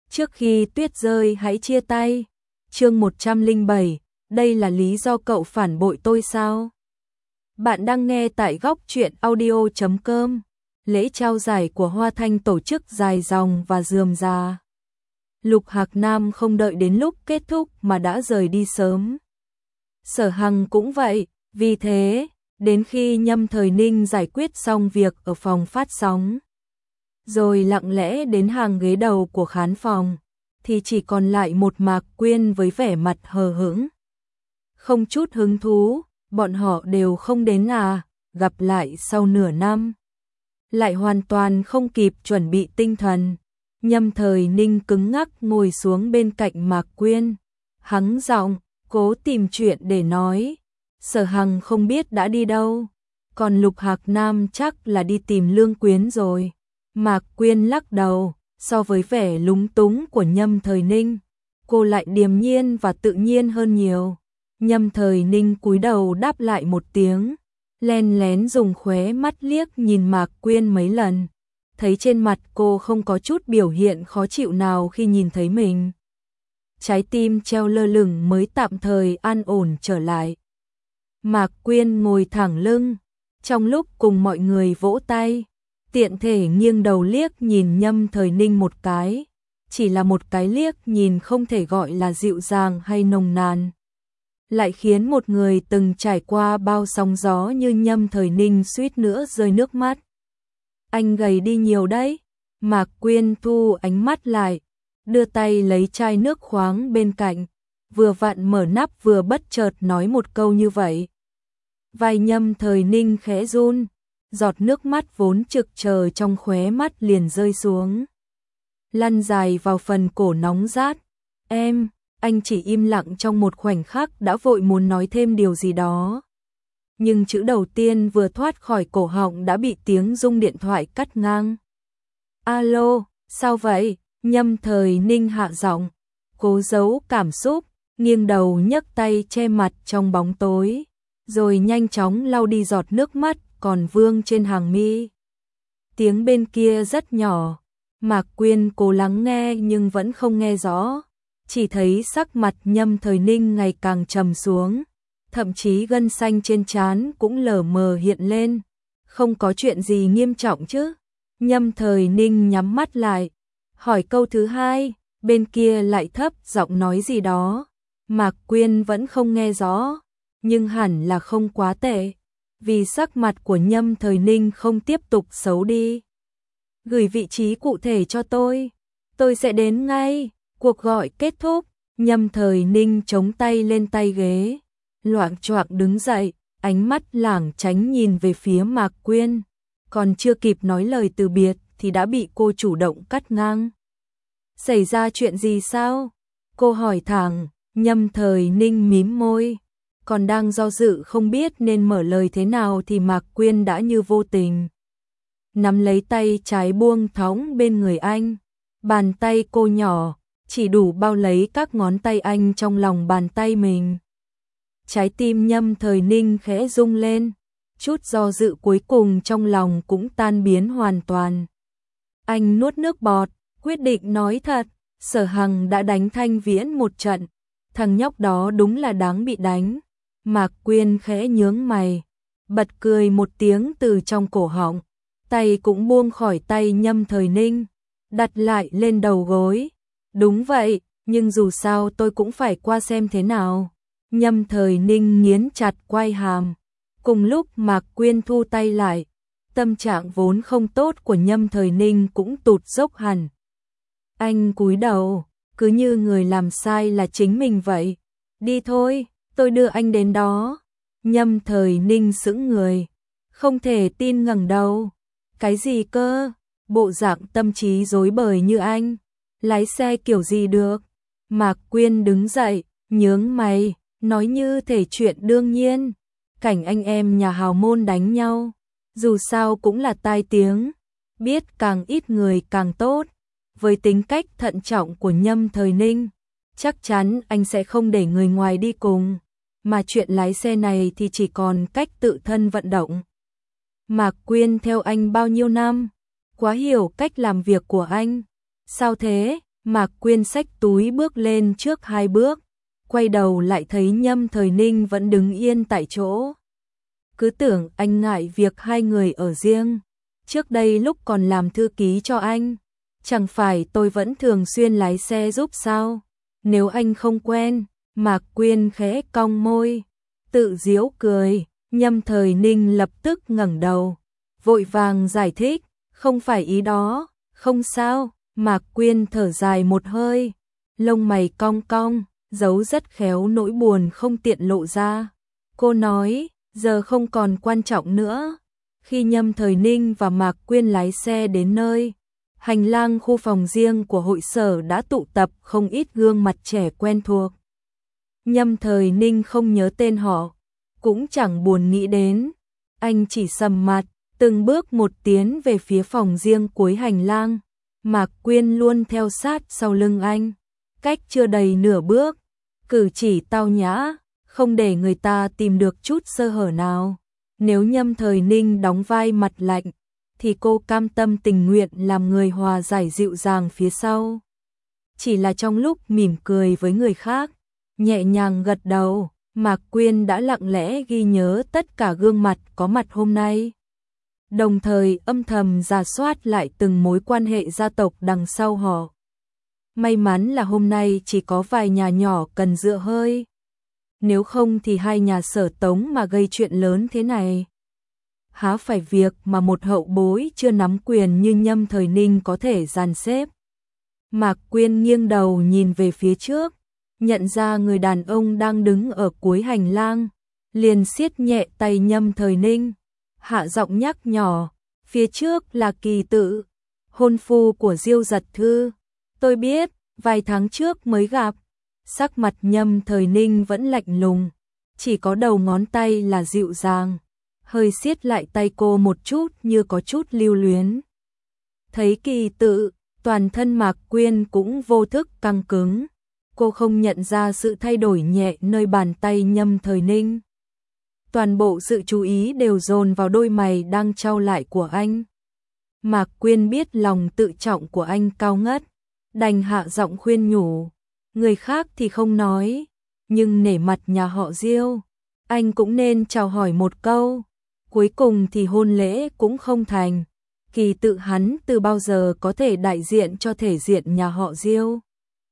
Trước khi tuyết rơi hãy chia tay. Chương 107, đây là lý do cậu phản bội tôi sao? Bạn đang nghe tại góc truyện audio.com. Lễ trao giải của Hoa Thanh tổ chức dài dòng và rườm rà. Lục Hạc Nam không đợi đến lúc kết thúc mà đã rời đi sớm. Sở Hằng cũng vậy, vì thế, đến khi Nhâm Thời Ninh giải quyết xong việc ở phòng phát sóng, rồi lặng lẽ đến hàng ghế đầu của khán phòng, thì chỉ còn lại một Mạc Quyên với vẻ mặt hờ hững. Không chút hứng thú, bọn họ đều không đến à, gặp lại sau nửa năm. Lại hoàn toàn không kịp chuẩn bị tinh thần. Nhâm Thời Ninh cứng ngắc ngồi xuống bên cạnh Mạc Quyên, hắng giọng, cố tìm chuyện để nói. Sở Hằng không biết đã đi đâu, còn Lục Hạc Nam chắc là đi tìm Lương Quyến rồi. Mạc Quyên lắc đầu, so với vẻ lúng túng của Nhâm Thời Ninh, cô lại điềm nhiên và tự nhiên hơn nhiều. Nhâm Thời Ninh cúi đầu đáp lại một tiếng, len lén dùng khóe mắt liếc nhìn Mạc Quyên mấy lần, thấy trên mặt cô không có chút biểu hiện khó chịu nào khi nhìn thấy mình. Trái tim treo lơ lửng mới tạm thời an ổn trở lại. Mạc Quyên ngồi thẳng lưng, trong lúc cùng mọi người vỗ tay, tiện thể nghiêng đầu liếc nhìn Nhâm Thời Ninh một cái, chỉ là một cái liếc nhìn không thể gọi là dịu dàng hay nồng nàn, lại khiến một người từng trải qua bao sóng gió như Nhâm Thời Ninh suýt nữa rơi nước mắt. Anh gầy đi nhiều đấy. Mạc Quyên thu ánh mắt lại, đưa tay lấy chai nước khoáng bên cạnh, vừa vặn mở nắp vừa bất chợt nói một câu như vậy. Vai Nhâm Thời Ninh khẽ run, giọt nước mắt vốn trực chờ trong khóe mắt liền rơi xuống, lăn dài vào phần cổ nóng rát. Anh chỉ im lặng trong một khoảnh khắc đã vội muốn nói thêm điều gì đó. Nhưng chữ đầu tiên vừa thoát khỏi cổ họng đã bị tiếng rung điện thoại cắt ngang. Alo, sao vậy? Nhâm Thời Ninh hạ giọng, cố giấu cảm xúc, nghiêng đầu nhấc tay che mặt trong bóng tối, rồi nhanh chóng lau đi giọt nước mắt còn vương trên hàng mi. Tiếng bên kia rất nhỏ, Mạc Quyên cố lắng nghe nhưng vẫn không nghe rõ, chỉ thấy sắc mặt Nhâm Thời Ninh ngày càng trầm xuống, thậm chí gân xanh trên trán cũng lờ mờ hiện lên. Không có chuyện gì nghiêm trọng chứ? Nhâm Thời Ninh nhắm mắt lại, hỏi câu thứ hai, bên kia lại thấp giọng nói gì đó. Mạc Quyên vẫn không nghe rõ, nhưng hẳn là không quá tệ, vì sắc mặt của Nhâm Thời Ninh không tiếp tục xấu đi. Gửi vị trí cụ thể cho tôi sẽ đến ngay. Cuộc gọi kết thúc, Nhâm Thời Ninh chống tay lên tay ghế, loạng choạng đứng dậy, ánh mắt lảng tránh nhìn về phía Mạc Quyên, còn chưa kịp nói lời từ biệt thì đã bị cô chủ động cắt ngang. Xảy ra chuyện gì sao? Cô hỏi thẳng. Nhâm Thời Ninh mím môi, còn đang do dự không biết nên mở lời thế nào thì Mạc Quyên đã như vô tình nắm lấy tay trái buông thõng bên người anh. Bàn tay cô nhỏ, chỉ đủ bao lấy các ngón tay anh trong lòng bàn tay mình. Trái tim Nhâm Thời Ninh khẽ rung lên, chút do dự cuối cùng trong lòng cũng tan biến hoàn toàn. Anh nuốt nước bọt, quyết định nói thật, Sở Hằng đã đánh Thanh Viễn một trận, thằng nhóc đó đúng là đáng bị đánh. Mạc Quyên khẽ nhướng mày, bật cười một tiếng từ trong cổ họng, tay cũng buông khỏi tay Nhâm Thời Ninh, đặt lại lên đầu gối. Đúng vậy, nhưng dù sao tôi cũng phải qua xem thế nào. Nhâm Thời Ninh nghiến chặt quai hàm. Cùng lúc Mạc Quyên thu tay lại, tâm trạng vốn không tốt của Nhâm Thời Ninh cũng tụt dốc hẳn. Anh cúi đầu, cứ như người làm sai là chính mình vậy. Đi thôi, tôi đưa anh đến đó. Nhâm Thời Ninh sững người, không thể tin ngẩng đầu. Cái gì cơ? Bộ dạng tâm trí rối bời như anh, lái xe kiểu gì được? Mạc Quyên đứng dậy, nhướng mày, nói như thể chuyện đương nhiên. Cảnh anh em nhà hào môn đánh nhau, dù sao cũng là tai tiếng, biết càng ít người càng tốt. Với tính cách thận trọng của Nhâm Thời Ninh, chắc chắn anh sẽ không để người ngoài đi cùng, mà chuyện lái xe này thì chỉ còn cách tự thân vận động. Mạc Quyên theo anh bao nhiêu năm, quá hiểu cách làm việc của anh. Sao thế? Mạc Quyên xách túi bước lên trước 2 bước, quay đầu lại thấy Nhâm Thời Ninh vẫn đứng yên tại chỗ. Cứ tưởng anh ngại việc hai người ở riêng. Trước đây lúc còn làm thư ký cho anh, chẳng phải tôi vẫn thường xuyên lái xe giúp sao? Nếu anh không quen, Mạc Quyên khẽ cong môi, tự giễu cười. Nhâm Thời Ninh lập tức ngẩng đầu, vội vàng giải thích, không phải ý đó, không sao. Mạc Quyên thở dài một hơi, lông mày cong cong, giấu rất khéo nỗi buồn không tiện lộ ra. Cô nói, giờ không còn quan trọng nữa. Khi Nhâm Thời Ninh và Mạc Quyên lái xe đến nơi, hành lang khu phòng riêng của hội sở đã tụ tập không ít gương mặt trẻ quen thuộc. Nhâm Thời Ninh không nhớ tên họ, cũng chẳng buồn nghĩ đến. Anh chỉ sầm mặt, từng bước một tiến về phía phòng riêng cuối hành lang. Mạc Quyên luôn theo sát sau lưng anh, cách chưa đầy nửa bước, cử chỉ tao nhã, không để người ta tìm được chút sơ hở nào. Nếu Nhâm Thời Ninh đóng vai mặt lạnh, thì cô cam tâm tình nguyện làm người hòa giải dịu dàng phía sau. Chỉ là trong lúc mỉm cười với người khác, nhẹ nhàng gật đầu, Mạc Quyên đã lặng lẽ ghi nhớ tất cả gương mặt có mặt hôm nay. Đồng thời âm thầm rà soát lại từng mối quan hệ gia tộc đằng sau họ. May mắn là hôm nay chỉ có vài nhà nhỏ cần dựa hơi. Nếu không thì hai nhà Sở Tống mà gây chuyện lớn thế này, há phải việc mà một hậu bối chưa nắm quyền như Nhâm Thời Ninh có thể dàn xếp. Mạc Quyên nghiêng đầu nhìn về phía trước, nhận ra người đàn ông đang đứng ở cuối hành lang, liền siết nhẹ tay Nhâm Thời Ninh, hạ giọng nhắc nhỏ, phía trước là Kỳ Tự, hôn phu của Diêu Giật Thư. Tôi biết, vài tháng trước mới gặp. Sắc mặt Nhâm Thời Ninh vẫn lạnh lùng, chỉ có đầu ngón tay là dịu dàng, hơi siết lại tay cô một chút như có chút lưu luyến. Thấy Kỳ Tự, toàn thân Mạc Quyên cũng vô thức căng cứng, cô không nhận ra sự thay đổi nhẹ nơi bàn tay Nhâm Thời Ninh. Toàn bộ sự chú ý đều dồn vào đôi mày đang chau lại của anh. Mạc Quyên biết lòng tự trọng của anh cao ngất, đành hạ giọng khuyên nhủ. Người khác thì không nói, nhưng nể mặt nhà họ Diêu, anh cũng nên chào hỏi một câu. Cuối cùng thì hôn lễ cũng không thành. Kỳ Tự hắn từ bao giờ có thể đại diện cho thể diện nhà họ Diêu.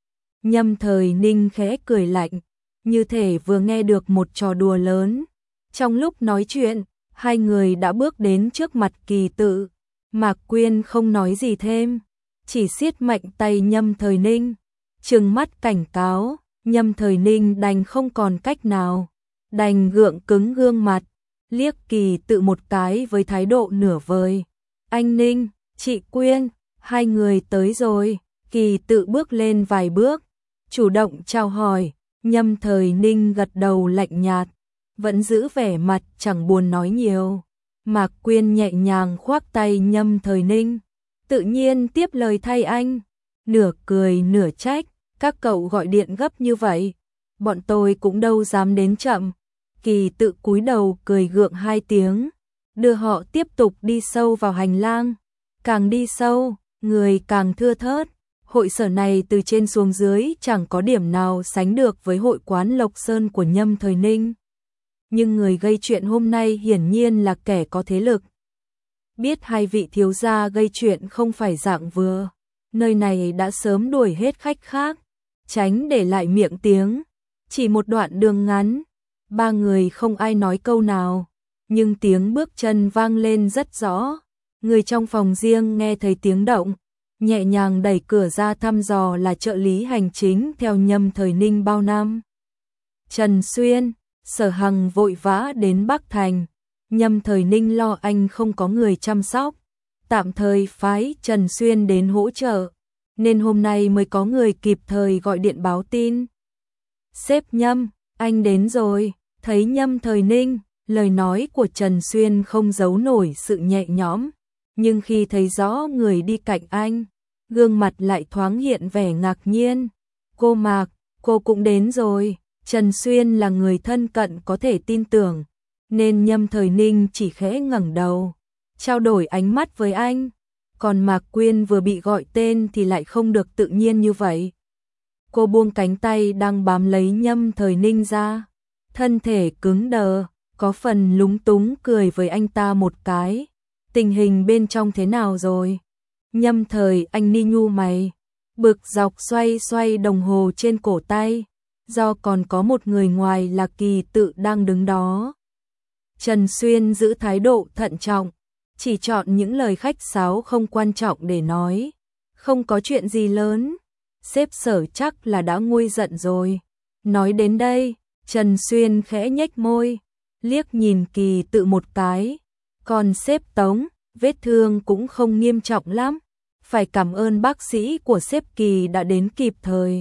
Nhâm Thời Ninh khẽ cười lạnh, như thể vừa nghe được một trò đùa lớn. Trong lúc nói chuyện, hai người đã bước đến trước mặt Kỳ Tự. Mạc Quyên không nói gì thêm, chỉ siết mạnh tay Nhâm Thời Ninh, trừng mắt cảnh cáo. Nhâm Thời Ninh đành không còn cách nào, đành gượng cứng gương mặt, liếc Kỳ Tự một cái với thái độ nửa vời. Anh Ninh, chị Quyên, hai người tới rồi. Kỳ Tự bước lên vài bước, chủ động chào hỏi. Nhâm Thời Ninh gật đầu lạnh nhạt, vẫn giữ vẻ mặt chẳng buồn nói nhiều. Mạc Quyên nhẹ nhàng khoác tay Nhâm Thời Ninh, tự nhiên tiếp lời thay anh, nửa cười nửa trách. Các cậu gọi điện gấp như vậy, bọn tôi cũng đâu dám đến chậm. Kỳ Tự cúi đầu cười gượng hai tiếng, đưa họ tiếp tục đi sâu vào hành lang. Càng đi sâu, người càng thưa thớt. Hội sở này từ trên xuống dưới chẳng có điểm nào sánh được với hội quán Lộc Sơn của Nhâm Thời Ninh. Nhưng người gây chuyện hôm nay hiển nhiên là kẻ có thế lực. Biết hai vị thiếu gia gây chuyện không phải dạng vừa, nơi này đã sớm đuổi hết khách khác, tránh để lại miệng tiếng. Chỉ một đoạn đường ngắn, ba người không ai nói câu nào, nhưng tiếng bước chân vang lên rất rõ. Người trong phòng riêng nghe thấy tiếng động, nhẹ nhàng đẩy cửa ra thăm dò là trợ lý hành chính theo Nhâm Thời Ninh bao năm. Trần Xuyên. Sở Hằng vội vã đến Bắc Thành, Nhâm Thời Ninh lo anh không có người chăm sóc, tạm thời phái Trần Xuyên đến hỗ trợ, nên hôm nay mới có người kịp thời gọi điện báo tin. Sếp Nhâm, anh đến rồi. Thấy Nhâm Thời Ninh, lời nói của Trần Xuyên không giấu nổi sự nhẹ nhõm, nhưng khi thấy rõ người đi cạnh anh, gương mặt lại thoáng hiện vẻ ngạc nhiên. Cô Mạc, cô cũng đến rồi. Trần Xuyên là người thân cận có thể tin tưởng, nên Nhâm Thời Ninh chỉ khẽ ngẩng đầu, trao đổi ánh mắt với anh. còn Mạc Quyên vừa bị gọi tên thì lại không được tự nhiên như vậy. Cô buông cánh tay đang bám lấy Nhâm Thời Ninh ra, thân thể cứng đờ, có phần lúng túng cười với anh ta một cái. Tình hình bên trong thế nào rồi? Nhâm Thời anh ni nhu mày, bực dọc xoay xoay đồng hồ trên cổ tay, do còn có một người ngoài là Kỳ Tự đang đứng đó. Trần Xuyên giữ thái độ thận trọng, chỉ chọn những lời khách sáo không quan trọng để nói. Không có chuyện gì lớn, sếp Sở chắc là đã nguôi giận rồi. Nói đến đây, Trần Xuyên khẽ nhếch môi, liếc nhìn Kỳ Tự một cái. Còn sếp Tống, vết thương cũng không nghiêm trọng lắm. Phải cảm ơn bác sĩ của sếp Kỳ đã đến kịp thời.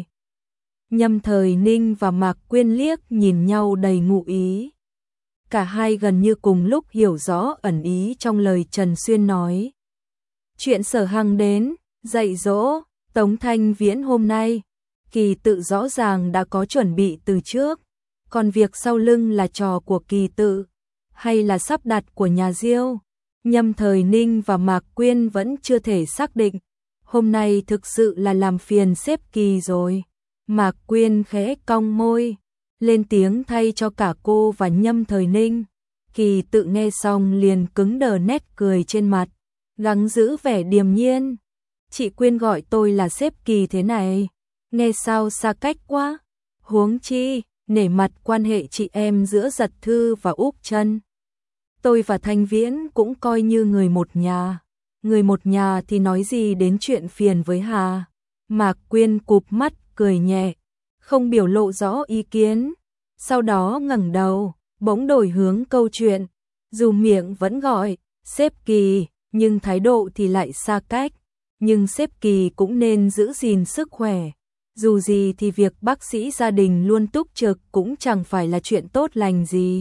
Nhâm Thời Ninh và Mạc Quyên liếc nhìn nhau đầy ngụ ý. Cả hai gần như cùng lúc hiểu rõ ẩn ý trong lời Trần Xuyên nói. Chuyện Sở Hằng đến, dạy dỗ, Tống Thanh Viễn hôm nay, Kỳ Tự rõ ràng đã có chuẩn bị từ trước. Còn việc sau lưng là trò của Kỳ Tự, hay là sắp đặt của nhà Diêu, Nhâm Thời Ninh và Mạc Quyên vẫn chưa thể xác định. Hôm nay thực sự là làm phiền sếp Kỳ rồi. Mạc Quyên khẽ cong môi, lên tiếng thay cho cả cô và Nhâm Thời Ninh. Kỳ Tự nghe xong liền cứng đờ nét cười trên mặt, gắng giữ vẻ điềm nhiên. Chị Quyên gọi tôi là sếp Kỳ thế này, nghe sao xa cách quá. Huống chi, nể mặt quan hệ chị em giữa Giật Thư và Úc Chân. Tôi và Thanh Viễn cũng coi như người một nhà. Người một nhà thì nói gì đến chuyện phiền với Hà. Mạc Quyên cụp mắt cười nhẹ, không biểu lộ rõ ý kiến. Sau đó ngẩng đầu, bỗng đổi hướng câu chuyện. Dù miệng vẫn gọi sếp Kỳ, nhưng thái độ thì lại xa cách. Nhưng sếp Kỳ cũng nên giữ gìn sức khỏe. Dù gì thì việc bác sĩ gia đình luôn túc trực cũng chẳng phải là chuyện tốt lành gì.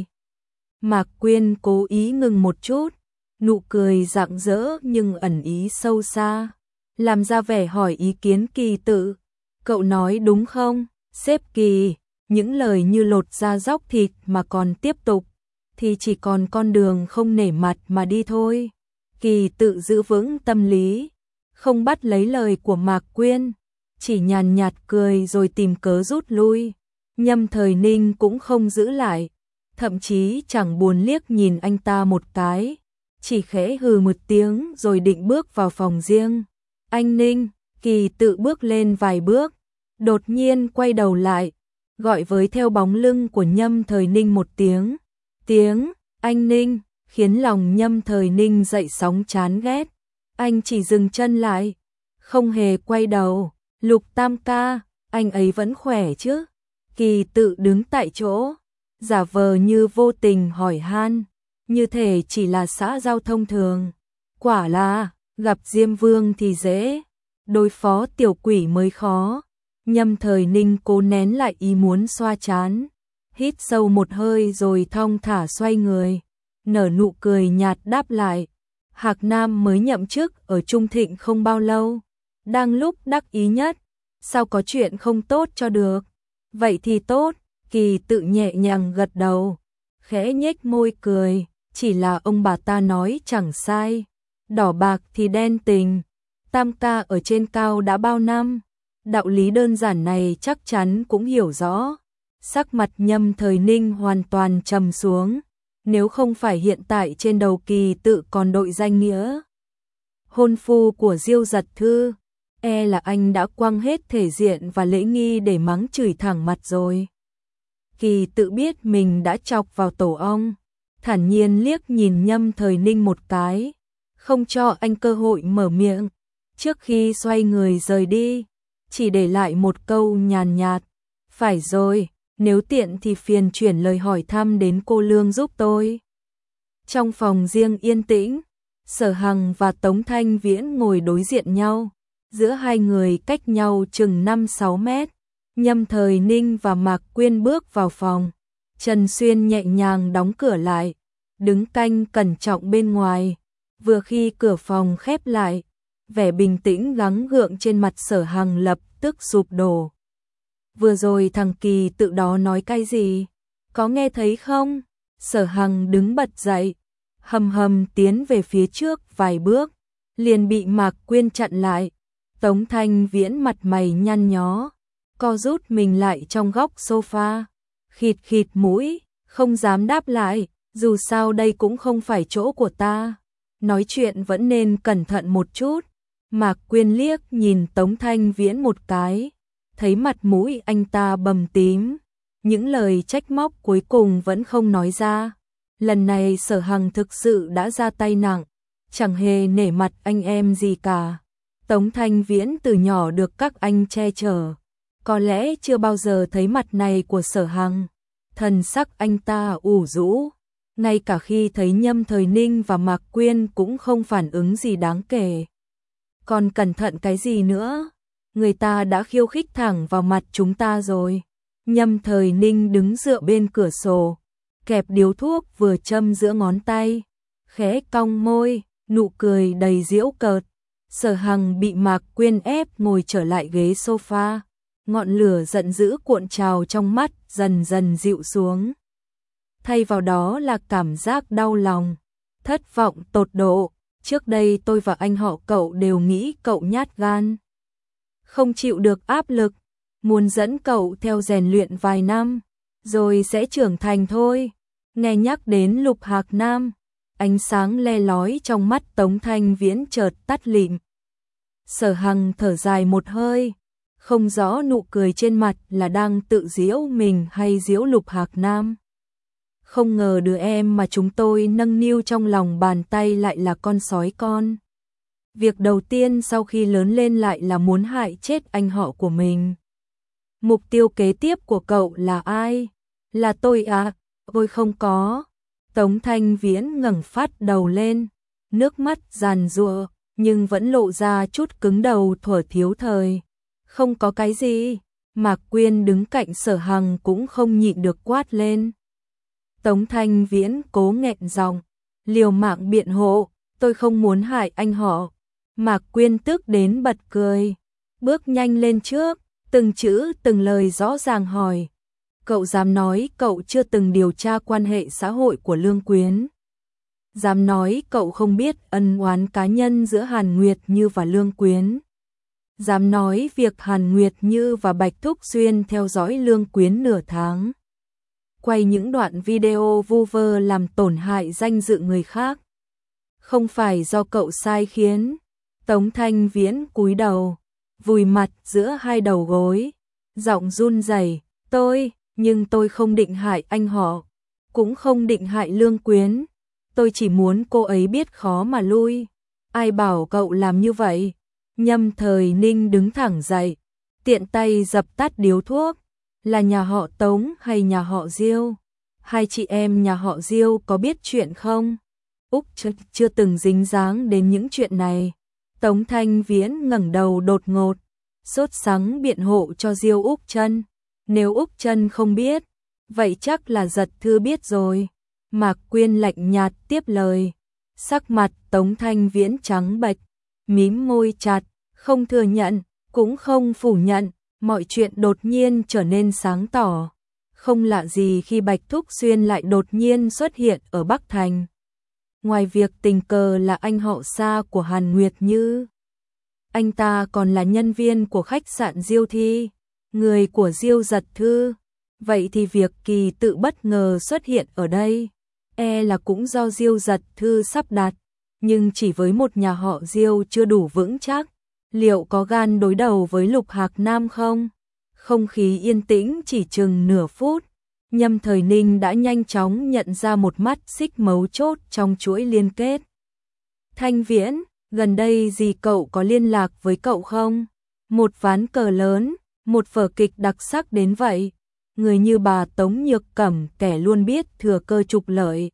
Mạc Quyên cố ý ngừng một chút, nụ cười rạng rỡ nhưng ẩn ý sâu xa, làm ra vẻ hỏi ý kiến Kỳ Tự. Cậu nói đúng không, sếp Kỳ? Những lời như lột da róc thịt mà còn tiếp tục, thì chỉ còn con đường không nể mặt mà đi thôi. Kỳ Tự giữ vững tâm lý, không bắt lấy lời của Mạc Quyên, chỉ nhàn nhạt cười rồi tìm cớ rút lui. Nhâm Thời Ninh cũng không giữ lại, thậm chí chẳng buồn liếc nhìn anh ta một cái, chỉ khẽ hừ một tiếng rồi định bước vào phòng riêng. Anh Ninh, Kỳ Tự bước lên vài bước, đột nhiên quay đầu lại, gọi với theo bóng lưng của Nhâm Thời Ninh một tiếng. Tiếng anh Ninh khiến lòng Nhâm Thời Ninh dậy sóng chán ghét. Anh chỉ dừng chân lại, không hề quay đầu. Lục Tam ca, anh ấy vẫn khỏe chứ? Kỳ Tự đứng tại chỗ, giả vờ như vô tình hỏi han, như thể chỉ là xã giao thông thường. Quả là, gặp Diêm Vương thì dễ, đối phó tiểu quỷ mới khó. Nhâm Thời Ninh cố nén lại ý muốn xoa trán, hít sâu một hơi rồi thong thả xoay người, nở nụ cười nhạt đáp lại. Hạc Nam mới nhậm chức ở Trung Thịnh không bao lâu, đang lúc đắc ý nhất, sao có chuyện không tốt cho được? Vậy thì tốt. Kỳ Tự nhẹ nhàng gật đầu, khẽ nhếch môi cười, chỉ là ông bà ta nói chẳng sai, đỏ bạc thì đen tình. Tam ca ở trên cao đã bao năm, đạo lý đơn giản này chắc chắn cũng hiểu rõ. Sắc mặt Nhâm Thời Ninh hoàn toàn trầm xuống, nếu không phải hiện tại trên đầu Kỳ Tự còn đội danh nghĩa hôn phu của Diêu Giật Thư, e là anh đã quăng hết thể diện và lễ nghi để mắng chửi thẳng mặt rồi. Kỳ Tự biết mình đã chọc vào tổ ong, thản nhiên liếc nhìn Nhâm Thời Ninh một cái, không cho anh cơ hội mở miệng. Trước khi xoay người rời đi, chỉ để lại một câu nhàn nhạt. Phải rồi, nếu tiện thì phiền chuyển lời hỏi thăm đến cô Lương giúp tôi. Trong phòng riêng yên tĩnh, Sở Hằng và Tống Thanh Viễn ngồi đối diện nhau, giữa hai người cách nhau chừng 5-6 mét. Nhâm Thời Ninh và Mạc Quyên bước vào phòng, Trần Xuyên nhẹ nhàng đóng cửa lại, đứng canh cẩn trọng bên ngoài. Vừa khi cửa phòng khép lại, vẻ bình tĩnh gắng gượng trên mặt Sở Hằng lập tức sụp đổ. Vừa rồi thằng Kỳ Tự đó nói cái gì? Có nghe thấy không? Sở Hằng đứng bật dậy, hầm hầm tiến về phía trước vài bước, liền bị Mạc Quyên chặn lại. Tống Thanh Viễn mặt mày nhăn nhó, co rút mình lại trong góc sofa, khịt khịt mũi, không dám đáp lại, dù sao đây cũng không phải chỗ của ta. Nói chuyện vẫn nên cẩn thận một chút. Mạc Quyên liếc nhìn Tống Thanh Viễn một cái, thấy mặt mũi anh ta bầm tím, những lời trách móc cuối cùng vẫn không nói ra. Lần này Sở Hằng thực sự đã ra tay nặng, chẳng hề nể mặt anh em gì cả. Tống Thanh Viễn từ nhỏ được các anh che chở, có lẽ chưa bao giờ thấy mặt này của Sở Hằng. Thần sắc anh ta ủ rũ, ngay cả khi thấy Nhâm Thời Ninh và Mạc Quyên cũng không phản ứng gì đáng kể. Còn cẩn thận cái gì nữa? Người ta đã khiêu khích thẳng vào mặt chúng ta rồi. Nhâm Thời Ninh đứng dựa bên cửa sổ, kẹp điếu thuốc vừa châm giữa ngón tay, khẽ cong môi, nụ cười đầy giễu cợt. Sở Hằng bị Mạc Quyên ép ngồi trở lại ghế sofa, ngọn lửa giận dữ cuộn trào trong mắt dần dần dịu xuống. Thay vào đó là cảm giác đau lòng, thất vọng tột độ. Trước đây tôi và anh họ cậu đều nghĩ cậu nhát gan, không chịu được áp lực, muốn dẫn cậu theo rèn luyện vài năm, rồi sẽ trưởng thành thôi. Nghe nhắc đến Lục Hạc Nam, ánh sáng le lói trong mắt Tống Thanh Viễn chợt tắt lịm. Sở Hằng thở dài một hơi, không rõ nụ cười trên mặt là đang tự giễu mình hay giễu Lục Hạc Nam. Không ngờ đứa em mà chúng tôi nâng niu trong lòng bàn tay lại là con sói con. Việc đầu tiên sau khi lớn lên lại là muốn hại chết anh họ của mình. Mục tiêu kế tiếp của cậu là ai? Là tôi à? Tôi không có. Tống Thanh Viễn ngẩng phát đầu lên, nước mắt giàn giụa, nhưng vẫn lộ ra chút cứng đầu thuở thiếu thời. Không có cái gì. Mạc Quyên đứng cạnh Sở Hằng cũng không nhịn được quát lên. Tống Thanh Viễn cố nghẹn giọng, liều mạng biện hộ, tôi không muốn hại anh họ. Mạc Quyên tức đến bật cười, bước nhanh lên trước, từng chữ từng lời rõ ràng hỏi. Cậu dám nói cậu chưa từng điều tra quan hệ xã hội của Lương Quyến? Dám nói cậu không biết ân oán cá nhân giữa Hàn Nguyệt Như và Lương Quyến? Dám nói việc Hàn Nguyệt Như và Bạch Thúc Xuyên theo dõi Lương Quyến nửa tháng, quay những đoạn video vu vơ làm tổn hại danh dự người khác, không phải do cậu sai khiến? Tống Thanh Viễn cúi đầu, vùi mặt giữa hai đầu gối, giọng run rẩy, nhưng tôi không định hại anh họ, cũng không định hại Lương Quyến, tôi chỉ muốn cô ấy biết khó mà lui. Ai bảo cậu làm như vậy? Nhâm Thời Ninh đứng thẳng dậy, tiện tay dập tắt điếu thuốc. Là nhà họ Tống hay nhà họ Diêu? Hai chị em nhà họ Diêu có biết chuyện không? Úc chưa từng dính dáng đến những chuyện này. Tống Thanh Viễn ngẩng đầu đột ngột, sốt sắng biện hộ cho Diêu Úc Trân. Nếu Úc Trân không biết, vậy chắc là Giật Thư biết rồi. Mạc Quyên lạnh nhạt tiếp lời. Sắc mặt Tống Thanh Viễn trắng bệch, mím môi chặt, không thừa nhận, cũng không phủ nhận. Mọi chuyện đột nhiên trở nên sáng tỏ. Không lạ gì khi Bạch Thúc Xuyên lại đột nhiên xuất hiện ở Bắc Thành. Ngoài việc tình cờ là anh họ xa của Hàn Nguyệt Như, anh ta còn là nhân viên của khách sạn Diêu Thi, người của Diêu Giật Thư. Vậy thì việc kỳ tự bất ngờ xuất hiện ở đây, là cũng do Diêu Giật Thư sắp đặt, nhưng chỉ với một nhà họ Diêu chưa đủ vững chắc. Liệu có gan đối đầu với Lục Hạc Nam không? Không khí yên tĩnh chỉ chừng nửa phút. Nhâm Thời Ninh đã nhanh chóng nhận ra một mắt xích mấu chốt trong chuỗi liên kết. Thanh Viễn, gần đây dì cậu có liên lạc với cậu không? Một ván cờ lớn, một vở kịch đặc sắc đến vậy. Người như bà Tống Nhược Cẩm kẻ luôn biết thừa cơ trục lợi.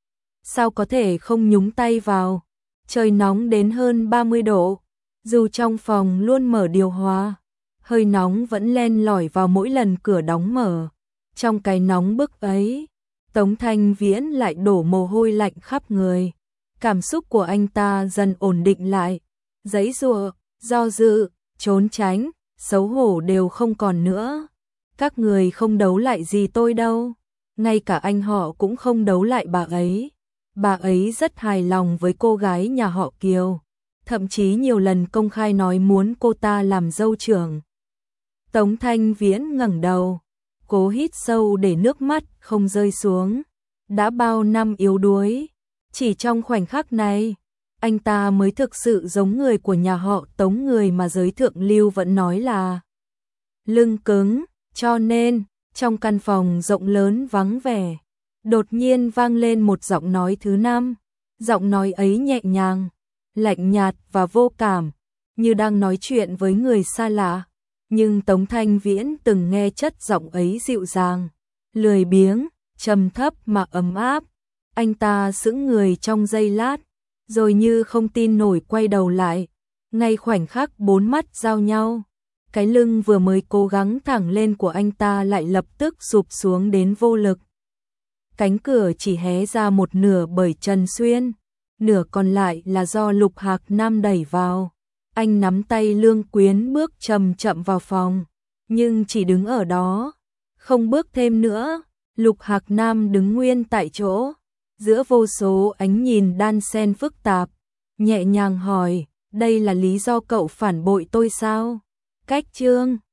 Sao có thể không nhúng tay vào? Trời nóng đến hơn 30 độ. Dù trong phòng luôn mở điều hòa, hơi nóng vẫn len lỏi vào mỗi lần cửa đóng mở. Trong cái nóng bức ấy, Tống Thanh Viễn lại đổ mồ hôi lạnh khắp người. Cảm xúc của anh ta dần ổn định lại. Giãy giụa, do dự, trốn tránh, xấu hổ đều không còn nữa. Các người không đấu lại gì tôi đâu. Ngay cả anh họ cũng không đấu lại bà ấy. Bà ấy rất hài lòng với cô gái nhà họ Kiều. thậm chí nhiều lần công khai nói muốn cô ta làm dâu trưởng. Tống Thanh Viễn ngẩng đầu, cố hít sâu để nước mắt không rơi xuống. Đã bao năm yếu đuối, chỉ trong khoảnh khắc này, anh ta mới thực sự giống người của nhà họ Tống, người mà giới thượng lưu vẫn nói là lưng cứng. Cho nên, trong căn phòng rộng lớn vắng vẻ, đột nhiên vang lên một giọng nói thứ năm. Giọng nói ấy nhẹ nhàng, lạnh nhạt và vô cảm, như đang nói chuyện với người xa lạ. Nhưng Tống Thanh Viễn từng nghe chất giọng ấy dịu dàng, lười biếng, trầm thấp mà ấm áp. Anh ta sững người trong giây lát, rồi như không tin nổi quay đầu lại. Ngay khoảnh khắc bốn mắt giao nhau, cái lưng vừa mới cố gắng thẳng lên của anh ta lại lập tức sụp xuống đến vô lực. Cánh cửa chỉ hé ra một nửa bởi Trần Xuyên, nửa còn lại là do Lục Hạc Nam đẩy vào. Anh nắm tay Lương Quyến bước chậm chậm vào phòng, nhưng chỉ đứng ở đó, không bước thêm nữa. Lục Hạc Nam đứng nguyên tại chỗ, giữa vô số ánh nhìn đan xen phức tạp, nhẹ nhàng hỏi, đây là lý do cậu phản bội tôi sao? Cách chương